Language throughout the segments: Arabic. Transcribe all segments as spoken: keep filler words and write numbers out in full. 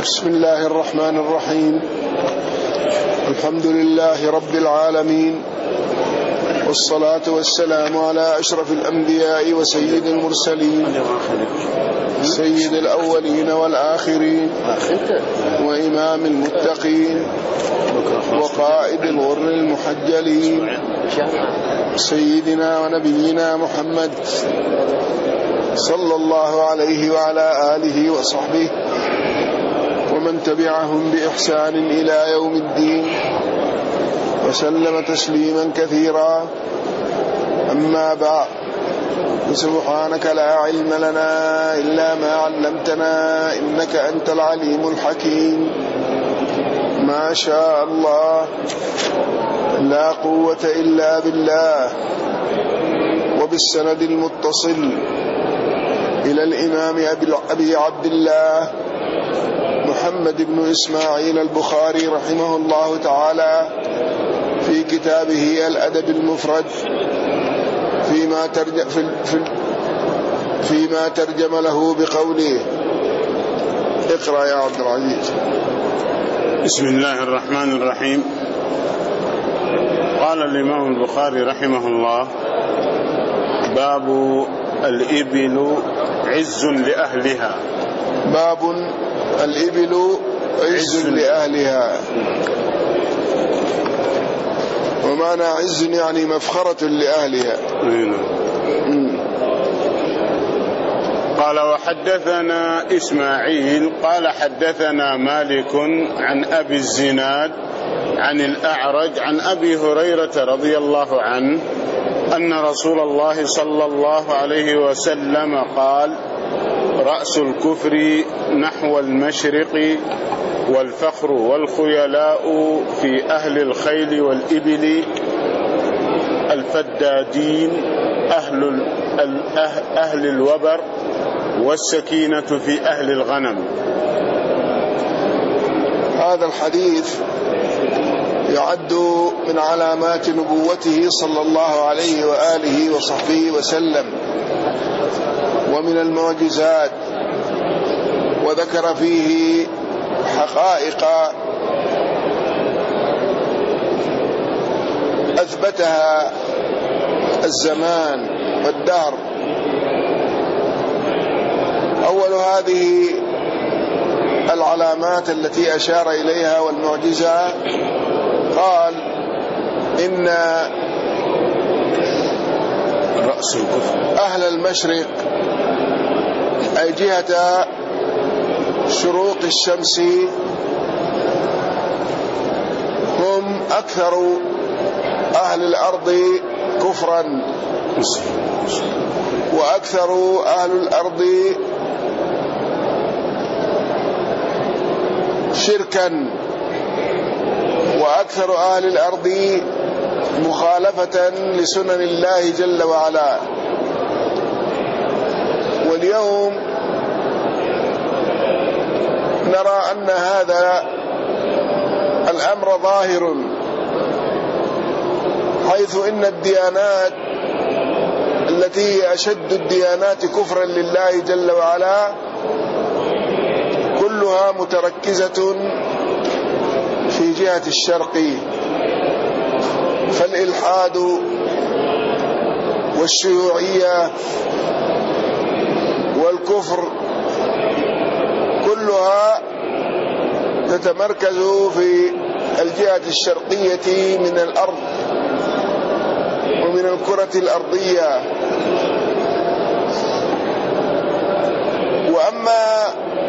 بسم الله الرحمن الرحيم. الحمد لله رب العالمين، والصلاة والسلام على أشرف الأنبياء وسيد المرسلين، سيد الأولين والآخرين، وإمام المتقين، وقائد الغر المحجلين، سيدنا ونبينا محمد صلى الله عليه وعلى آله وصحبه ومن تبعهم بإحسان إلى يوم الدين، وسلم تسليما كثيرا. أما بعد، سبحانك لا علم لنا إلا ما علمتنا إنك أنت العليم الحكيم. ما شاء الله، لا قوة إلا بالله. وبالسند المتصل إلى الإمام أبي عبد الله محمد بن إسماعيل البخاري رحمه الله تعالى في كتابه الأدب المفرد فيما ترجم, في في فيما ترجم له بقوله. اقرأ يا عبد العزيز. بسم الله الرحمن الرحيم. قال الإمام البخاري رحمه الله: باب الإبل عز لأهلها. باب الإبل عز لأهلها. ومعنى عز يعني مفخرة لأهلها. قال: وحدثنا إسماعيل قال حدثنا مالك عن أبي الزناد عن الأعرج عن أبي هريرة رضي الله عنه أن رسول الله صلى الله عليه وسلم قال: رأس الكفر نحو المشرق، والفخر والخيلاء في أهل الخيل والإبل، الفدادين أهل, أهل الوبر، والسكينة في أهل الغنم. هذا الحديث يعد من علامات نبوته صلى الله عليه وآله وصحبه وسلم، ومن المعجزات، وذكر فيه حقائق أثبتها الزمان والدهر. أول هذه العلامات التي أشار إليها والمعجزة، قال: إن رأس الكفر أهل المشرق، أي جهة شروق الشمس، هم أكثر أهل الأرض كفرا، وأكثر أهل الأرض شركا، وأكثر أهل الأرض مخالفة لسنن الله جل وعلا. واليوم نرى أن هذا الأمر ظاهر، حيث إن الديانات التي هي أشد الديانات كفرا لله جل وعلا كلها متركزة في جهة الشرق، فالإلحاد والشيوعية والكفر كلها تتمركز في الجهة الشرقية من الأرض ومن الكرة الأرضية. وأما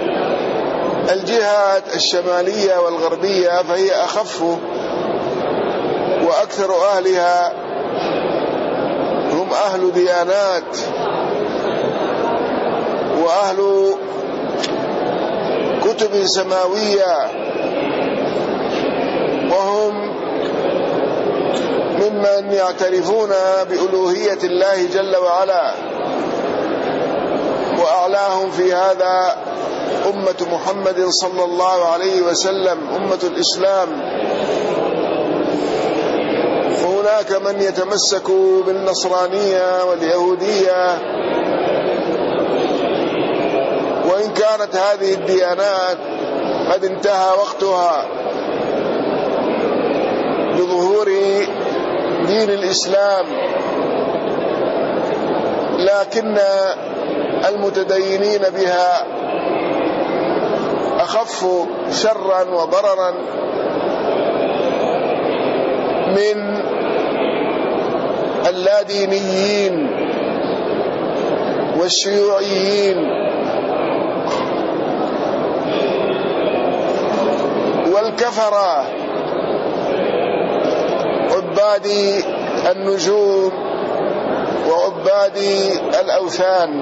الجهات الشمالية والغربية فهي أخف، وأكثر أهلها هم أهل ديانات وأهل كتب سماوية، وهم ممن يعترفون بألوهية الله جل وعلا، وأعلاهم في هذا أمة محمد صلى الله عليه وسلم، أمة الإسلام. وهناك من يتمسك بالنصرانية واليهودية، وإن كانت هذه الديانات قد انتهى وقتها بظهور دين الإسلام، لكن المتدينين بها أخف شرا وضررا من اللادينيين والشيوعيين والكفرة عباد النجوم وعباد الأوثان.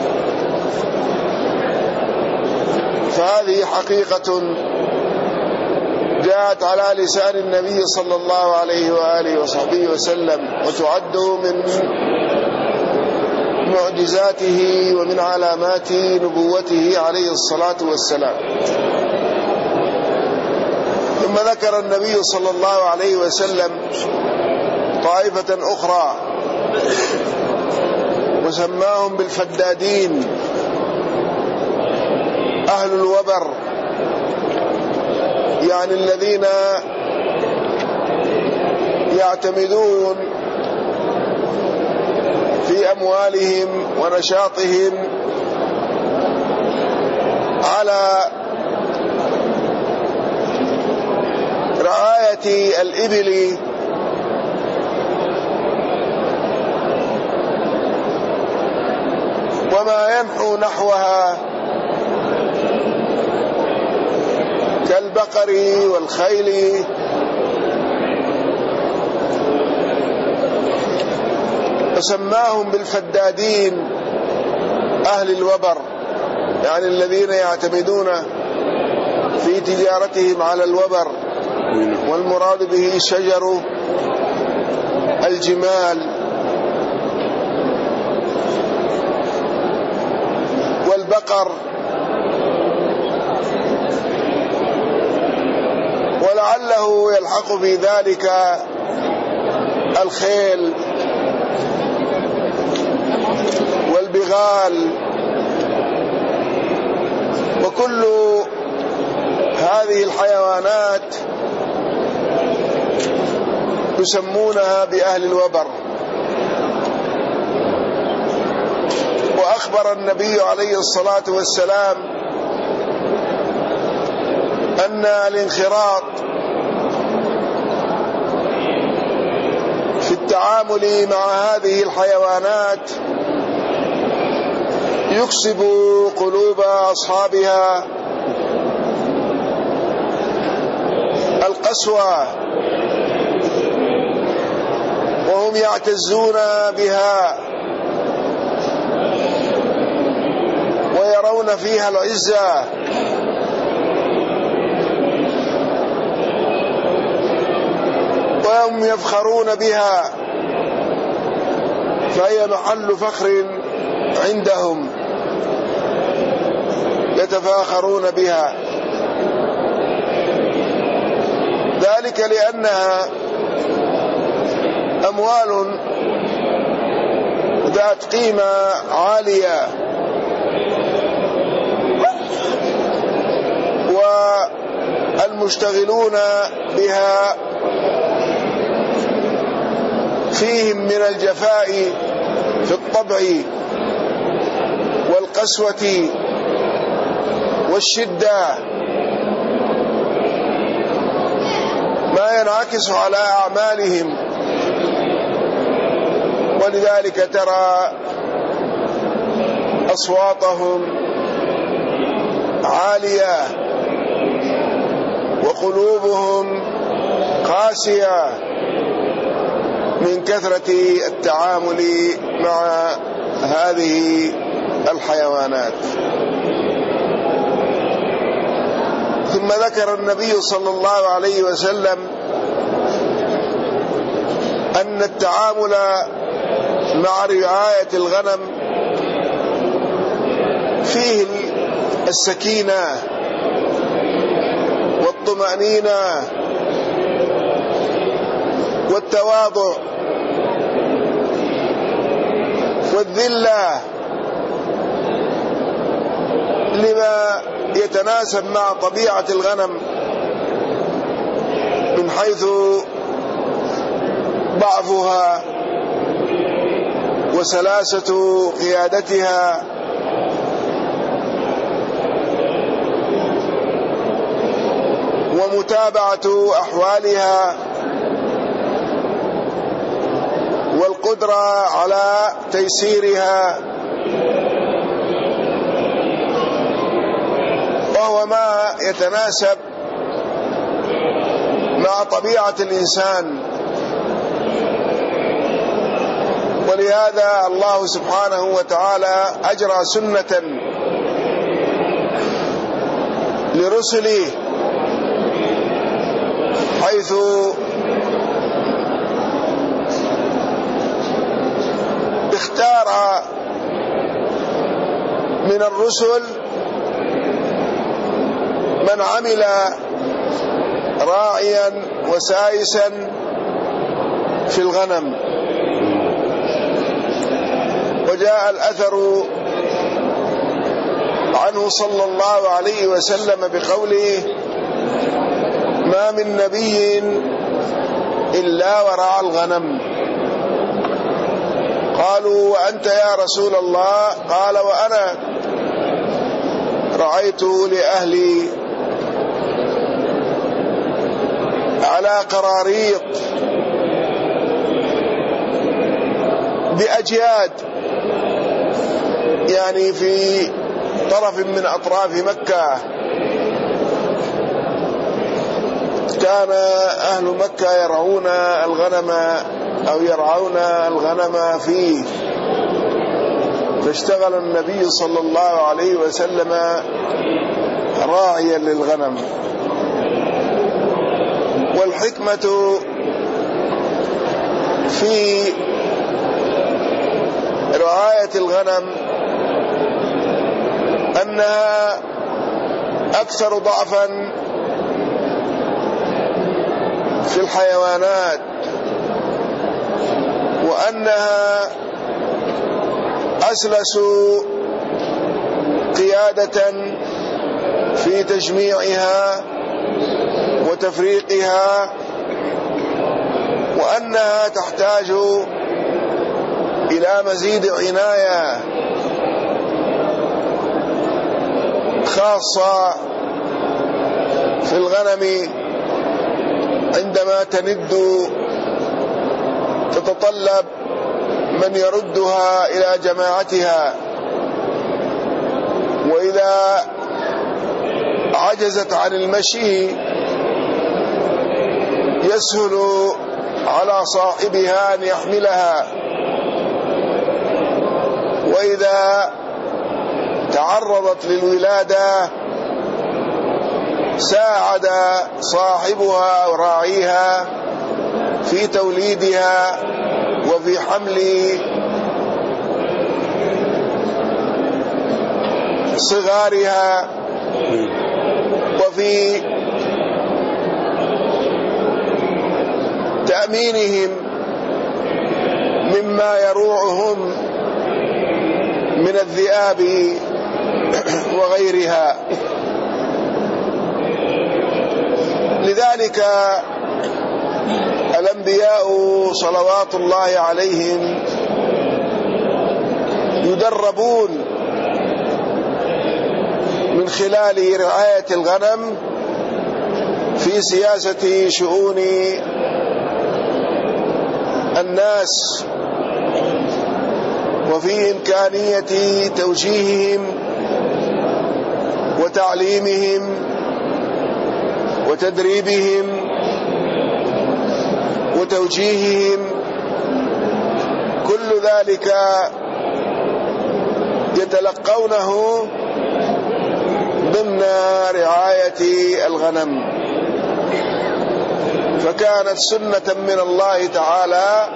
فهذه حقيقة جاءت على لسان النبي صلى الله عليه وآله وصحبه وسلم، وتعد من معجزاته ومن علامات نبوته عليه الصلاة والسلام. ثم ذكر النبي صلى الله عليه وسلم طائفة أخرى وسماهم بالفدادين، أهل الوبر، يعني الذين يعتمدون في أموالهم ونشاطهم على رعاية الإبل وما ينحو نحوها كالبقر والخيل، وسماهم بالفدادين أهل الوبر، يعني الذين يعتمدون في تجارتهم على الوبر، والمراد به شجر الجمال والبقر، ولعله يلحق في ذلك الخيل والبغال، وكل هذه الحيوانات يسمونها بأهل الوبر. وأخبر النبي عليه الصلاة والسلام أن الانخراط في التعامل مع هذه الحيوانات يكسب قلوب أصحابها القسوة، وهم يعتزون بها ويرون فيها العزة، وهم يفخرون بها، فهي محل فخر عندهم يتفاخرون بها، ذلك لأنها أموال ذات قيمة عالية، والمشتغلون بها فيهم من الجفاء في الطبع والقسوة والشدة ما ينعكس على أعمالهم. ولذلك ترى أصواتهم عالية وقلوبهم قاسية من كثرة التعامل مع هذه الحيوانات. ثم ذكر النبي صلى الله عليه وسلم أن التعامل مع رعاية الغنم فيه السكينة والطمأنينة والتواضع والذلة لما يتناسب مع طبيعة الغنم من حيث ضعفها وسلاسة قيادتها ومتابعة أحوالها والقدرة على تيسيرها، وهو ما يتناسب مع طبيعة الإنسان. ولهذا الله سبحانه وتعالى أجرى سنة لرسله حيث اختار من الرسل من عمل راعيا وسائسا في الغنم. وجاء الأثر عنه صلى الله عليه وسلم بقوله: ما من نبي إلا ورعى الغنم. قالوا: وأنت يا رسول الله؟ قال: وأنا رعيت لأهلي على قراريط بأجياد، يعني في طرف من أطراف مكة. كان أهل مكة يرعون الغنم أو يرعون الغنم فيه، فاشتغل النبي صلى الله عليه وسلم راعيا للغنم. والحكمة في رعاية الغنم أنها أكثر ضعفا في الحيوانات، وأنها أسلس قيادة في تجميعها وتفريقها، وأنها تحتاج إلى مزيد عناية خاصة في الغنم عندما تند تتطلب من يردها إلى جماعتها، وإذا عجزت عن المشي يسهل على صاحبها أن يحملها، وإذا تعرضت للولادة ساعد صاحبها وراعيها في توليدها وفي حمل صغارها وفي تأمينهم مما يروعهم من الذئاب وغيرها. لذلك الأنبياء صلوات الله عليهم يدربون من خلال رعاية الغنم في سياسة شؤون الناس، وفي إمكانية توجيههم وتعليمهم وتدريبهم وتوجيههم. كل ذلك يتلقونه ضمن رعاية الغنم. فكانت سنة من الله تعالى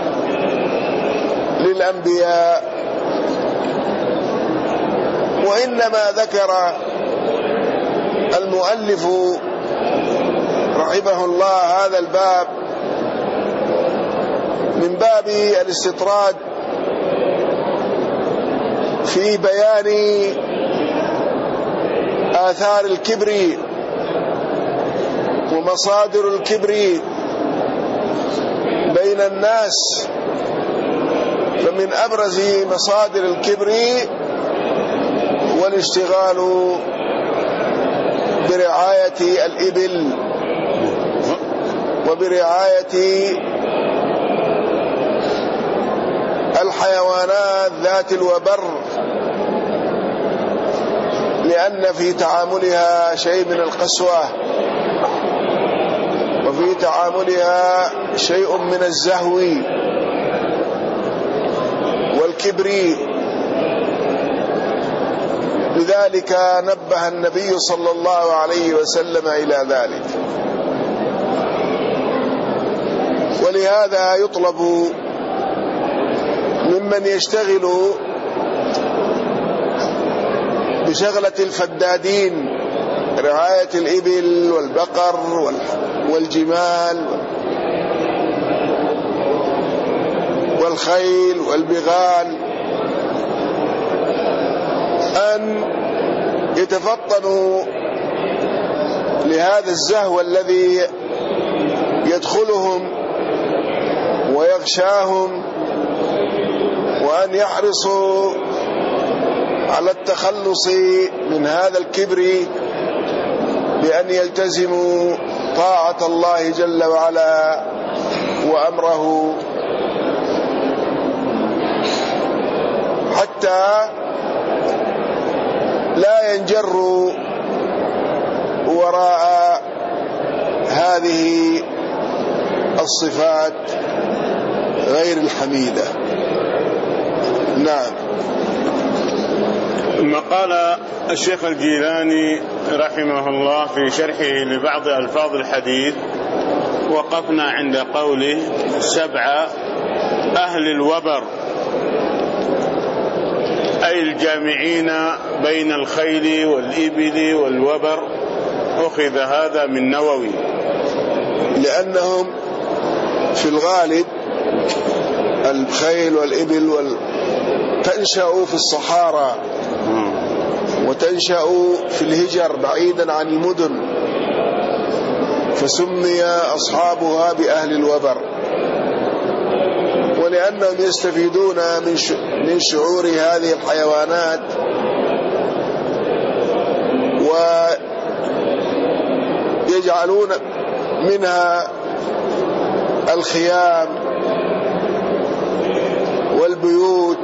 للأنبياء. وإنما ذكر المؤلف رحمه الله هذا الباب من باب الاستطراد في بيان آثار الكبر ومصادر الكبر بين الناس. فمن أبرز مصادر الكبر والاشتغال برعاية الإبل وبرعاية الحيوانات ذات الوبر، لأن في تعاملها شيء من القسوة وفي تعاملها شيء من الزهو والكبر. لذلك نبه النبي صلى الله عليه وسلم إلى ذلك. ولهذا يطلب ممن يشتغل بشغلة الفدادين، رعاية الإبل والبقر والجمال والخيل والبغال، أن يتفطنوا لهذا الزهو الذي يدخلهم ويغشاهم، وأن يحرصوا على التخلص من هذا الكبر بأن يلتزموا طاعة الله جل وعلا وأمره، حتى لا ينجروا وراء هذه الصفات غير الحميدة. نعم. ثم قال الشيخ الجيلاني رحمه الله في شرحه لبعض ألفاظ الحديث: وقفنا عند قوله سبعة أهل الوبر، أي الجامعين بين الخيل والإبل والوبر. أخذ هذا من نووي، لأنهم في الغالب الخيل والإبل وال... تنشأ في الصحارى وتنشأ في الهجر بعيدا عن المدن، فسمي أصحابها بأهل الوبر، ولأنهم يستفيدون من من شعور هذه الحيوانات ويجعلون منها الخيام والبيوت،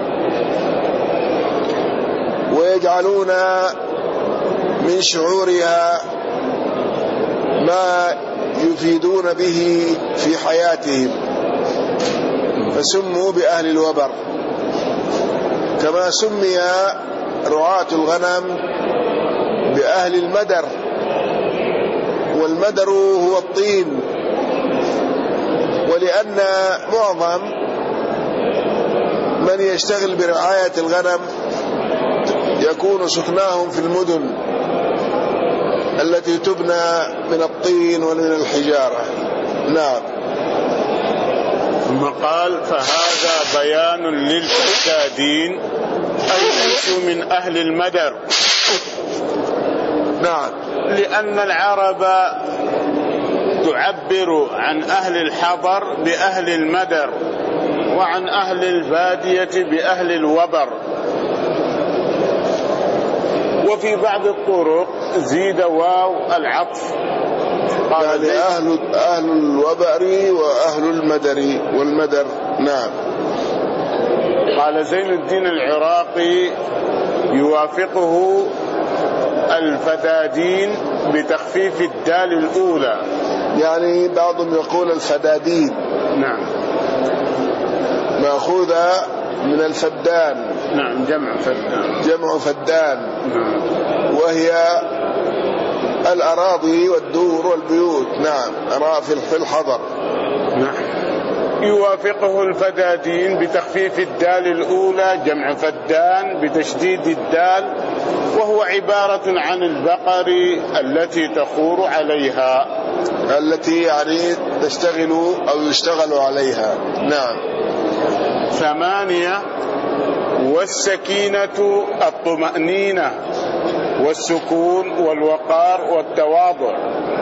ويجعلون من شعورها ما يفيدون به في حياتهم، فسموا بأهل الوبر. كما سمي رعاة الغنم بأهل المدر، والمدر هو الطين، ولأن معظم من يشتغل برعاية الغنم يكون سكناهم في المدن التي تبنى من الطين ومن الحجارة. نعم. ثم قال: فهذا بيان للفسادين، أي ليسوا من أهل المدر. نعم. لأن العرب تعبر عن أهل الحضر بأهل المدر، وعن أهل البادية بأهل الوبر. وفي بعض الطرق زيد واو العطف، قال يعني أهل, أهل الوبر وأهل المدر والمدر. نعم. قال زين الدين العراقي: يوافقه الفدادين بتخفيف الدال الأولى، يعني بعضهم يقول الفدادين. نعم. مأخوذة من الفدان. نعم، جمع فدان. جمع فدان. نعم. وهي الأراضي والدور والبيوت. نعم، في الحضر. نعم. يوافقه الفدادين بتخفيف الدال الأولى، جمع فدان بتشديد الدال، وهو عبارة عن البقر التي تخور عليها، التي يعني تشتغل أو يشتغل عليها. نعم. ثمانية: والسكينة الطمأنينة والسكون والوقار والتواضع.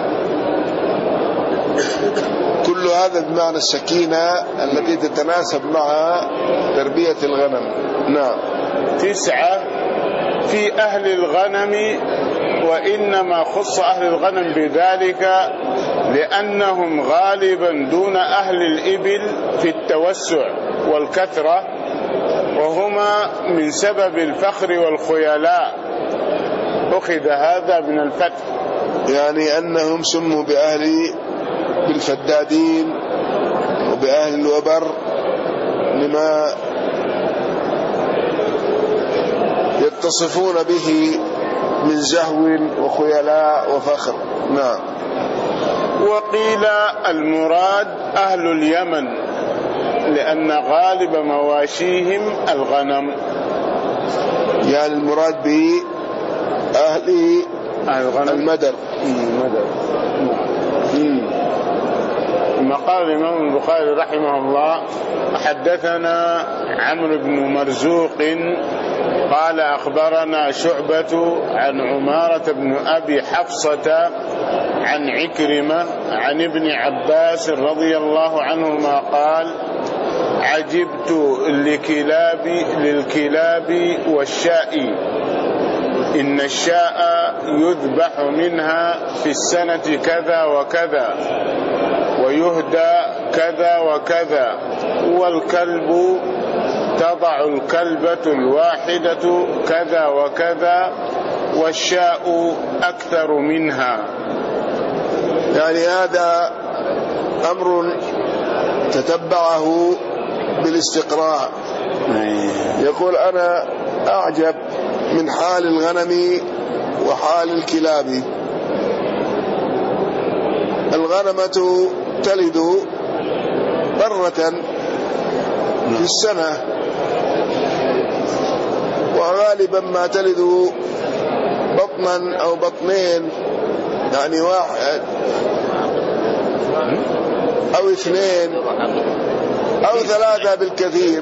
كل هذا بمعنى السكينة التي تتناسب مع تربية الغنم. نعم. تسعة في أهل الغنم، وإنما خص أهل الغنم بذلك لأنهم غالبا دون أهل الإبل في التوسع والكثرة، وهما من سبب الفخر والخيلاء. أخذ هذا من الفتح، يعني أنهم سموا بأهل بالفدادين وبأهل الوبر لما يتصفون به من زهو وخيلاء وفخر. نعم. وقيل المراد أهل اليمن لأن غالب مواشيهم الغنم، يعني المراد به أهل المدر. ثم قال الإمام البخاري رحمه الله: حدثنا عمرو بن مرزوق قال أخبرنا شعبة عن عمارة بن أبي حفصة عن عكرمة عن ابن عباس رضي الله عنهما قال: عجبت لكلاب للكلاب والشاء، إن الشاء يذبح منها في السنة كذا وكذا ويهدى كذا وكذا، والكلب تضع الكلبة الواحدة كذا وكذا، والشاء أكثر منها. يعني هذا أمر تتبعه بالاستقراء. يقول: أنا أعجب من حال الغنم وحال الكلاب. الغنمة تلد مرة في السنة، وغالبا ما تلد بطنا أو بطنين، يعني واحد أو اثنين أو ثلاثة بالكثير،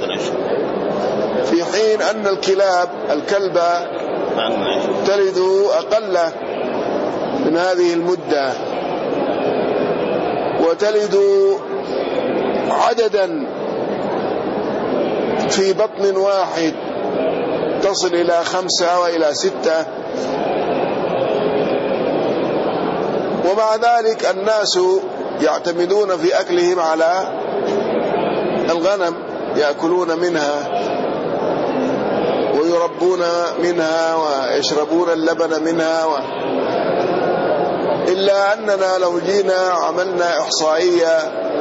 في حين أن الكلاب الكلبة تلد أقل من هذه المدة، وتلد عددا في بطن واحد تصل إلى خمسة وإلى ستة. ومع ذلك الناس يعتمدون في أكلهم على الغنم، يأكلون منها ويربون منها ويشربون اللبن منها و... إلا أننا لو جينا عملنا إحصائية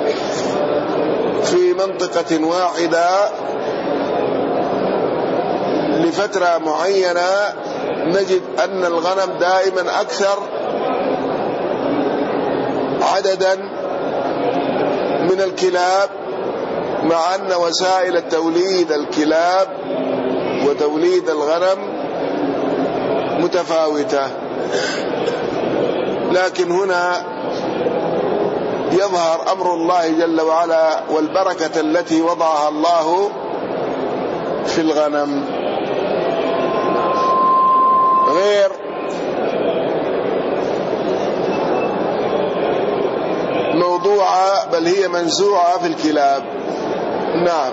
في منطقة واحدة لفترة معينة نجد أن الغنم دائما أكثر عددا من الكلاب، مع أن وسائل التوليد الكلاب وتوليد الغنم متفاوتة. لكن هنا يظهر أمر الله جل وعلا والبركة التي وضعها الله في الغنم، غير موضوعة بل هي منزوعة في الكلاب. نعم.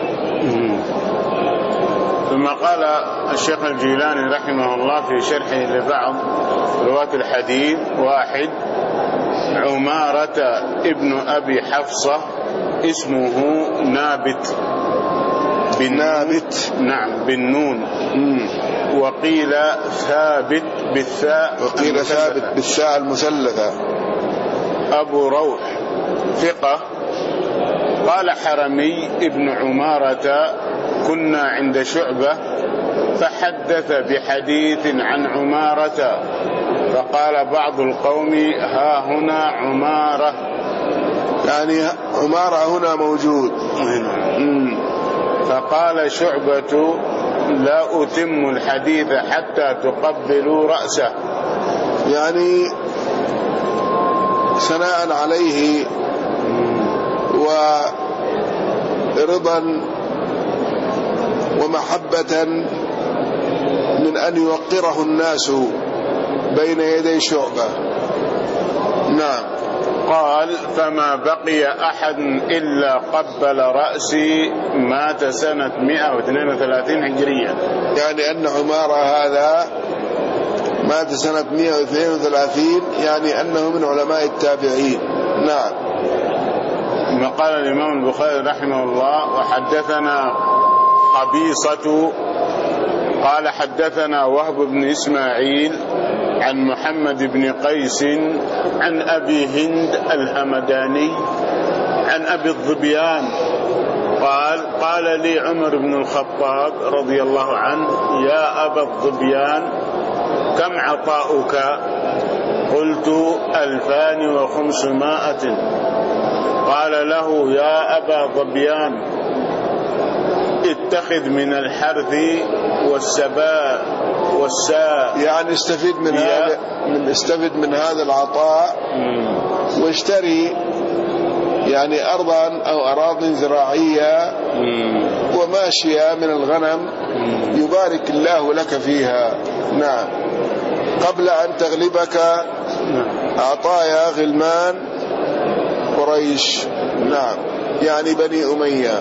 ثم قال الشيخ الجيلاني رحمه الله في شرحه لبعض رواة الحديث: واحد، عمارة ابن أبي حفصة اسمه نابت بالنابت، نعم بالنون، وقيل ثابت بالثاء، وقيل ثابت بالثاء المثلثة. أبو روح ثقة. قال حرمي ابن عمارة: كنا عند شعبة فحدث بحديث عن عمارة، فقال بعض القوم: ها هنا عمارة، يعني عمارة هنا موجود. فقال شعبة: لا أتم الحديث حتى تقبلوا رأسه، يعني ثناء عليه ورضا ومحبة من أن يوقره الناس بين يدي شعبة. نعم. قال فما بقي أحد إلا قبل رأسي مات سنة مئة واثنين وثلاثين هجرية. يعني أن عمارة هذا مات سنة مئة واثنين وثلاثين، يعني أنه من علماء التابعين. نعم. ثم قال الإمام البخاري رحمه الله وحدثنا قبيصة قال حدثنا وهب بن إسماعيل عن محمد بن قيس عن أبي هند الهمداني عن أبي الظبيان قال قال لي عمر بن الخطاب رضي الله عنه يا أبا الظبيان كم عطاؤك؟ قلت ألفان وخمسمائة. قال له يا أبا ظبيان اتخذ من الحرث والسباء والساء، يعني استفيد من هذا من استفيد من هذا العطاء واشتري يعني أرضا أو أراضي زراعية وماشية من الغنم يبارك الله لك فيها. نعم. قبل أن تغلبك عطايا غلمان قريش. نعم. يعني بني أمية.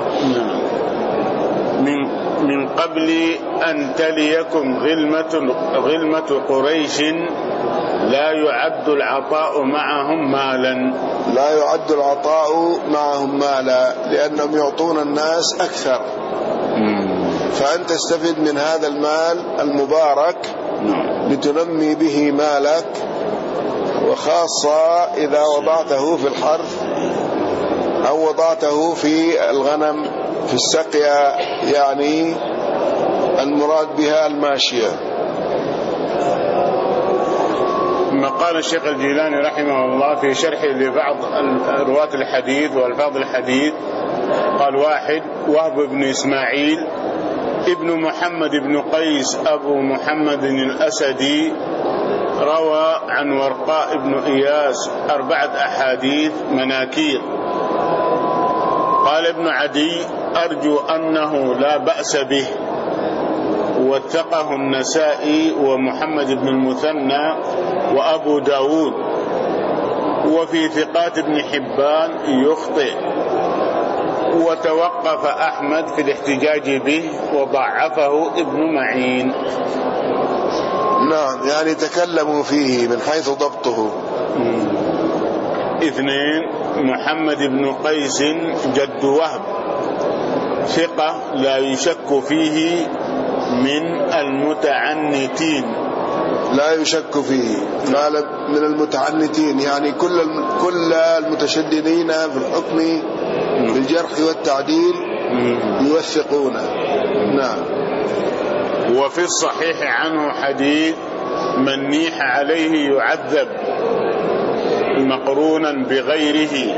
من من قبل أن تليكم غلمة غلمة قريش لا يعد العطاء معهم مالا. لا يعد العطاء معهم مالا لأنهم يعطون الناس أكثر. فأنت تستفيد من هذا المال المبارك لتنمي به مالك، وخاصة إذا وضعته في الحرث أو وضعته في الغنم في السقيا، يعني المراد بها الماشية. ثم قال الشيخ الجيلاني رحمه الله في شرحه لبعض رواة الحديث والفاظ الحديث قال واحد وهب بن إسماعيل ابن محمد بن قيس أبو محمد الأسدي روى عن ورقاء بن إياس أربعة أحاديث مناكير. قال ابن عدي أرجو أنه لا بأس به، وثقه النسائي ومحمد بن المثنى وأبو داود، وفي ثقات ابن حبان يخطئ، وتوقف أحمد في الاحتجاج به وضعفه ابن معين. نعم. يعني تكلموا فيه من حيث ضبطه. اثنين محمد بن قيس جد وهب ثقة لا يشك فيه من المتعنتين. لا يشك فيه قال من المتعنتين، يعني كل كل المتشددين في الحكم بالجرح والتعديل يوثقونه. نعم. وفي الصحيح عنه حديث من نيح عليه يعذب مقرونا بغيره.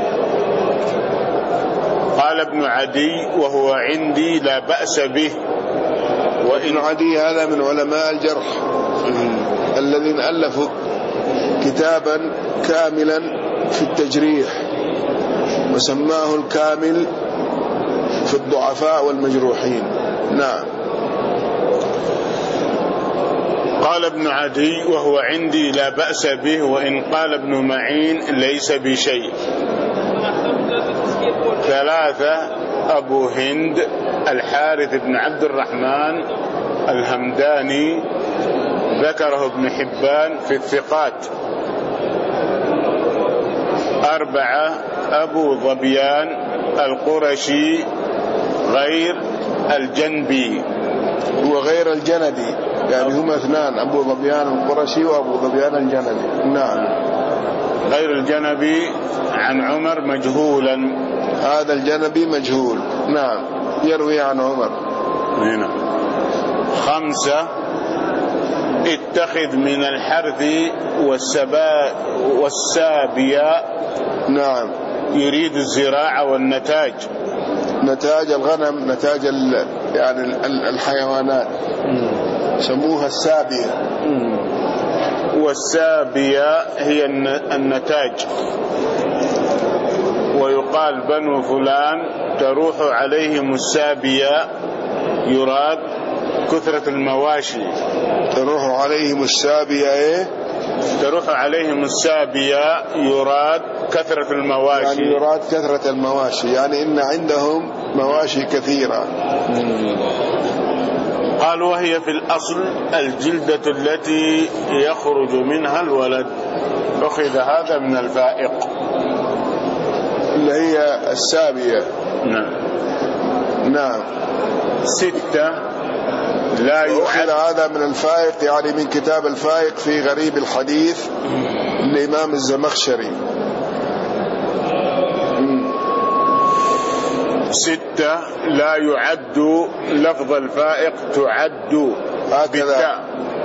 قال ابن عدي وهو عندي لا بأس به. وابن عدي هذا من علماء الجرح الذين ألفوا كتابا كاملا في التجريح وسماه الكامل في الضعفاء والمجروحين. نعم. قال ابن عدي وهو عندي لا بأس به، وإن قال ابن معين ليس بشيء. ثلاثة أبو هند الحارث بن عبد الرحمن الهمداني ذكره ابن حبان في الثقات. أربعة أبو ظبيان القرشي غير الجنبي وغير الجندي، يعني هما اثنان، أبو ظبيان القرشي وأبو ظبيان الجندي. نعم. غير الجنبي عن عمر مجهولا. هذا الجنبي مجهول. نعم. يروي عن عمر. هنا. خمسة اتخذ من الحرث والسبا والسابياء. نعم. يريد الزراعة والنتاج، نتاج الغنم، نتاج يعني الحيوانات، سموها السابية. والسابية هي النتاج. ويقال بنو فلان تروح عليهم السابية، يراد كثرة المواشي. تروح عليهم السابية إيه؟ تروح عليهم السابية يراد كثرة المواشي، يعني يراد كثرة المواشي، يعني إن عندهم مواشي كثيرة. قال وهي في الأصل الجلدة التي يخرج منها الولد، أخذ هذا من الفائق اللي هي السابية. نعم. نعم. ستة لا يعد. هذا من الفائق، يعني من كتاب الفائق في غريب الحديث الإمام الزمخشري. ستة لا يعد، لفظ الفائق تعد هكذا.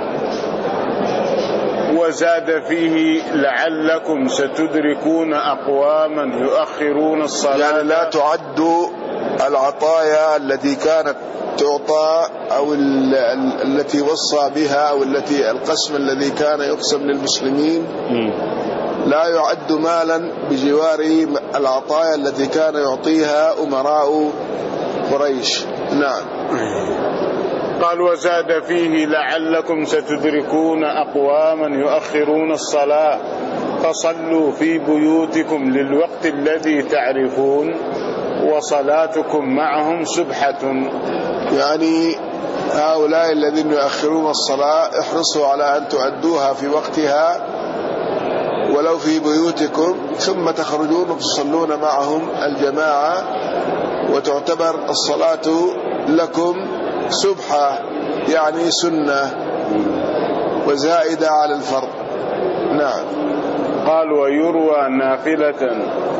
وزاد فيه لعلكم ستدركون أقواما يؤخرون الصلاة، يعني لا تعد العطايا التي كانت تعطى أو التي وصى بها أو التي القسم الذي كان يقسم للمسلمين لا يعد مالا بجوار العطايا التي كان يعطيها أمراء قريش. نعم. قال وزاد فيه لعلكم ستدركون أقواما يؤخرون الصلاة فصلوا في بيوتكم للوقت الذي تعرفون وصلاتكم معهم سبحة. يعني هؤلاء الذين يؤخرون الصلاة احرصوا على أن تؤدوها في وقتها ولو في بيوتكم، ثم تخرجون وتصلون معهم الجماعة، وتعتبر الصلاة لكم سبحة، يعني سنة وزائدة على الفرض. نعم. قال ويروى نافلة،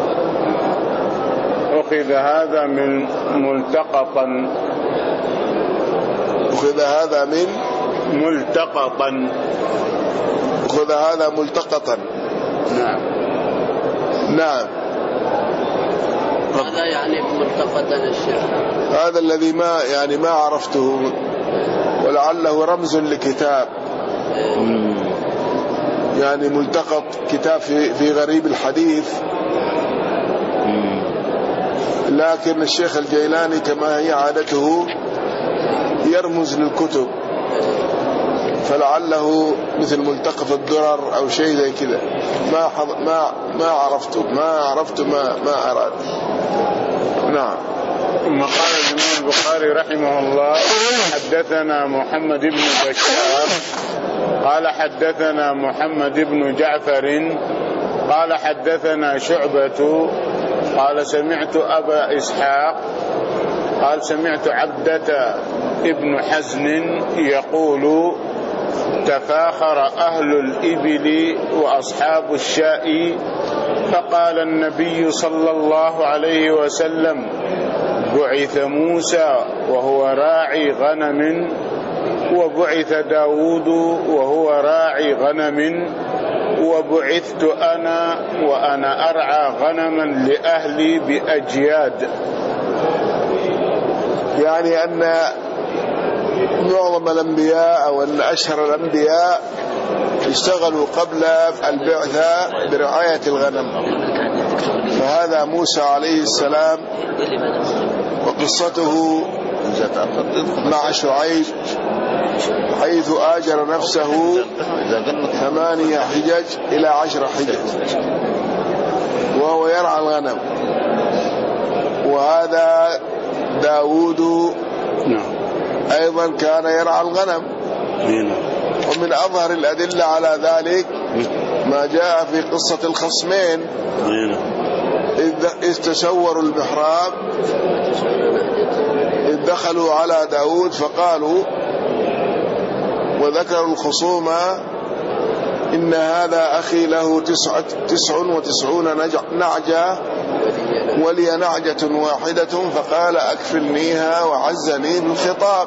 أخذ هذا من ملتقطا. أخذ هذا من ملتقطا. أخذ هذا ملتقطا. نعم. نعم. هذا يعني ملتقطا الشيخ، هذا الذي ما يعني ما عرفته، ولعله رمز لكتاب، يعني ملتقط كتاب في في غريب الحديث، لكن الشيخ الجيلاني كما هي عادته يرمز للكتب، فلعله مثل ملتقط الدرر أو شيء زي كذا. ما حض... ما ما عرفته ما عرفته ما ما أراد. نعم. ثم قال الإمام البخاري رحمه الله حدثنا محمد بن بشار قال حدثنا محمد بن جعفر قال حدثنا شعبة قال سمعت أبا إسحاق قال سمعت عبدة ابن حزن يقول تفاخر أهل الإبل وأصحاب الشاء، فقال النبي صلى الله عليه وسلم بعث موسى وهو راعي غنم، وبعث داود وهو راعي غنم، وبعثت أنا وأنا أرعى غنما لأهلي بأجياد. يعني أن معظم الأنبياء أو أن أشهر الأنبياء اشتغلوا قبل البعثة برعاية الغنم، فهذا موسى عليه السلام وقصته مع شعيب حيث آجر نفسه ثمانية حجج إلى عشر حجج وهو يرعى الغنم. وهذا داود أيضا كان يرعى الغنم. ومن أظهر الأدلة على ذلك ما جاء في قصة الخصمين إذ تسوروا المحراب، إذ دخلوا على داود فقالوا وذكروا الخصومة إن هذا أخي له تسعة تسع وتسعون نعجة ولي نعجة واحدة فقال أكفلنيها وعزني بالخطاب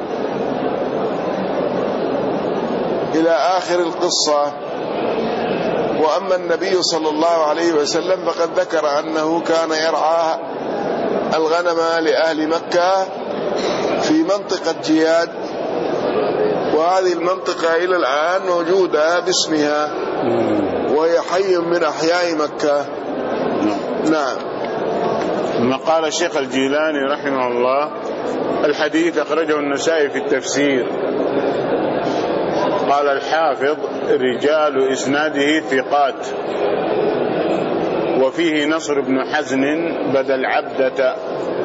إلى آخر القصة. وأما النبي صلى الله عليه وسلم فقد ذكر أنه كان يرعى الغنم لأهل مكة في منطقة جياد، وهذه المنطقة إلى الآن موجودة باسمها وهي حي من أحياء مكة. نعم. ثم قال الشيخ الجيلاني رحمه الله الحديث أخرجه النسائي في التفسير. قال الحافظ: رجال إسناده ثقات، وفيه نصر بن حزن بدل عبدة.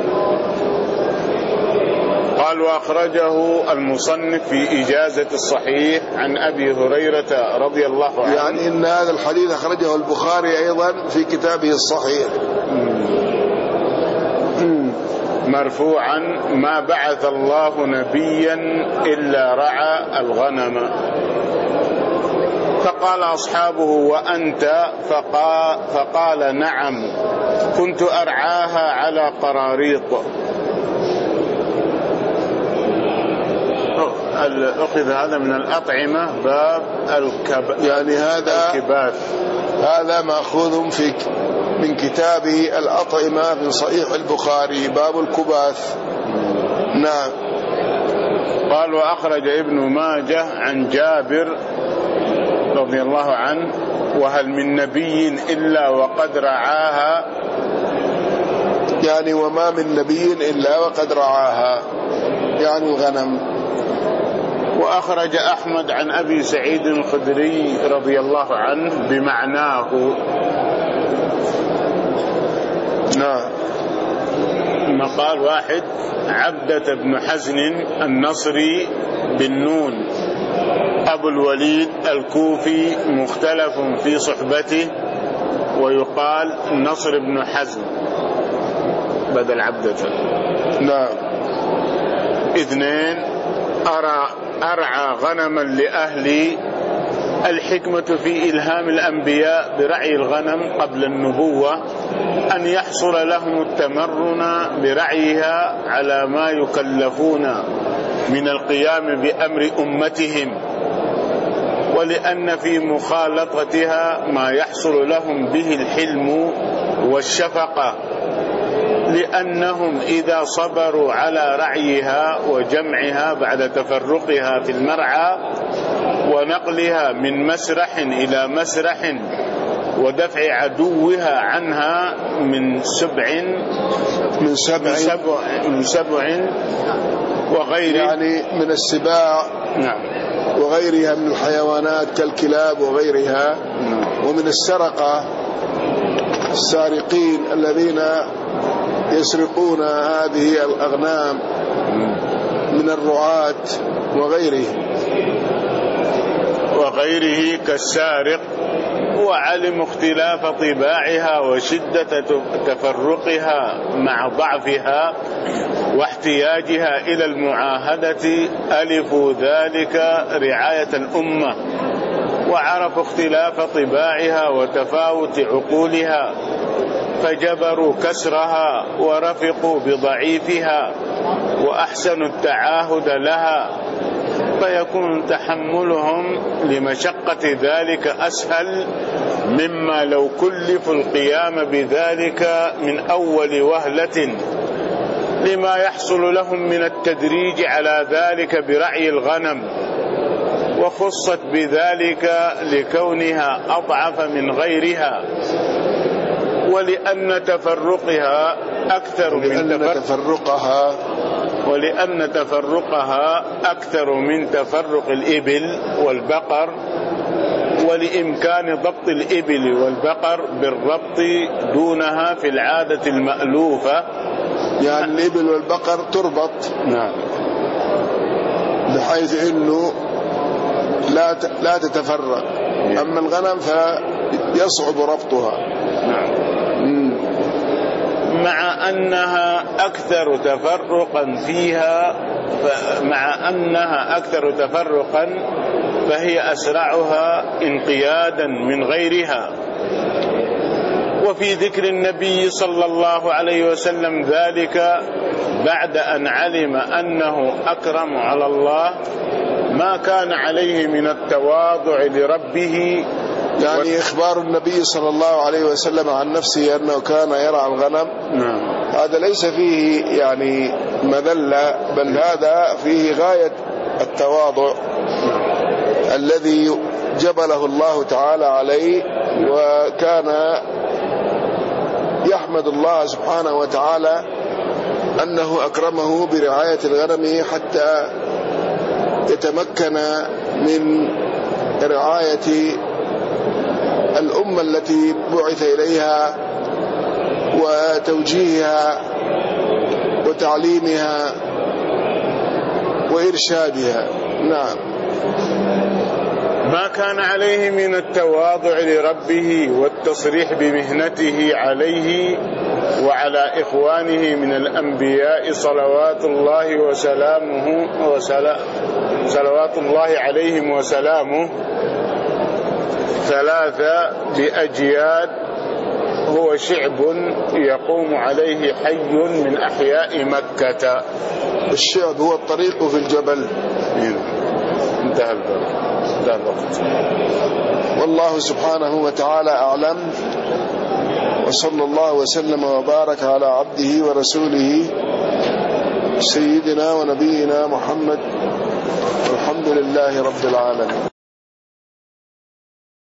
قال: وأخرجه المصنف في إجازة الصحيح عن أبي هريرة رضي الله عنه. يعني إن هذا الحديث أخرجه البخاري أيضا في كتابه الصحيح مرفوعا: ما بعث الله نبيا إلا رعى الغنم. فقال أصحابه: وأنت؟ فقال, فقال: نعم، كنت أرعاها على قراريط. أخذ هذا من الأطعمة، باب الكب... يعني هذا الكباث. هذا مأخوذ في من كتابه الأطعمة من صحيح البخاري، باب الكباث. نعم. قال: وأخرج ابن ماجه عن جابر رضي الله عنه: وهل من نبي إلا وقد رعاها؟ يعني وما من نبي إلا وقد رعاها، يعني الغنم. وأخرج أحمد عن أبي سعيد الخدري رضي الله عنه بمعناه. نعم. مقال واحد: عبدة بن حزن النصري بالنون، أبو الوليد الكوفي، مختلف في صحبته، ويقال نصر بن حزن بدل عبدة. نعم. اثنين: أرى أرعى غنما لأهلي. الحكمة في إلهام الأنبياء برعي الغنم قبل النبوة أن يحصل لهم التمرن برعيها على ما يكلفون من القيام بأمر أمتهم، ولأن في مخالطتها ما يحصل لهم به الحلم والشفقة، لأنهم إذا صبروا على رعيها وجمعها بعد تفرقها في المرعى ونقلها من مسرح إلى مسرح ودفع عدوها عنها من سبع من سبع من سبع وغير يعني من السباع. نعم. وغيرها من الحيوانات كالكلاب وغيرها. نعم. ومن السرقة، السارقين الذين يسرقون هذه الأغنام من الرعاة وغيرهم وغيره كالسارق. وعلم اختلاف طباعها وشدة تفرقها مع ضعفها واحتياجها إلى المعاهدة، ألفوا ذلك رعاية الأمة، وعرفوا اختلاف طباعها وتفاوت عقولها، فجبروا كسرها ورفقوا بضعيفها وأحسنوا التعاهد لها، فيكون تحملهم لمشقة ذلك أسهل مما لو كلفوا القيام بذلك من أول وهلة، لما يحصل لهم من التدريج على ذلك برعي الغنم، وخصت بذلك لكونها أضعف من غيرها، ولأن تفرقها أكثر من تفرقها ولأن تفرقها أكثر من تفرق الإبل والبقر، ولإمكان ضبط الإبل والبقر بالربط دونها في العادة المألوفة. يعني الإبل والبقر تربط. نعم. بحيث إنه لا لا تتفرق. أما الغنم فيصعب ربطها. نعم. مع أنها أكثر تفرقا فيها مع أنها أكثر تفرقا فهي أسرعها انقيادا من غيرها. وفي ذكر النبي صلى الله عليه وسلم ذلك بعد أن علم أنه أكرم على الله ما كان عليه من التواضع لربه. يعني إخبار النبي صلى الله عليه وسلم عن نفسه أنه كان يرعى الغنم. نعم. هذا ليس فيه يعني مذلة، بل هذا فيه غاية التواضع الذي جبله الله تعالى عليه، وكان يحمد الله سبحانه وتعالى أنه أكرمه برعاية الغنم حتى يتمكن من رعاية الأمة التي بعث إليها وتوجيهها وتعليمها وإرشادها. نعم. ما كان عليه من التواضع لربه والتصريح بمهنته عليه وعلى إخوانه من الأنبياء صلوات الله وسلامه وسلا صلوات الله عليهم وسلامه ثلاثة بأجياد، هو شعب يقوم عليه حي من أحياء مكة. الشعب هو الطريق في الجبل. انتهى الوقت. والله سبحانه وتعالى أعلم، وصلى الله وسلم وبارك على عبده ورسوله سيدنا ونبينا محمد، والحمد لله رب العالمين.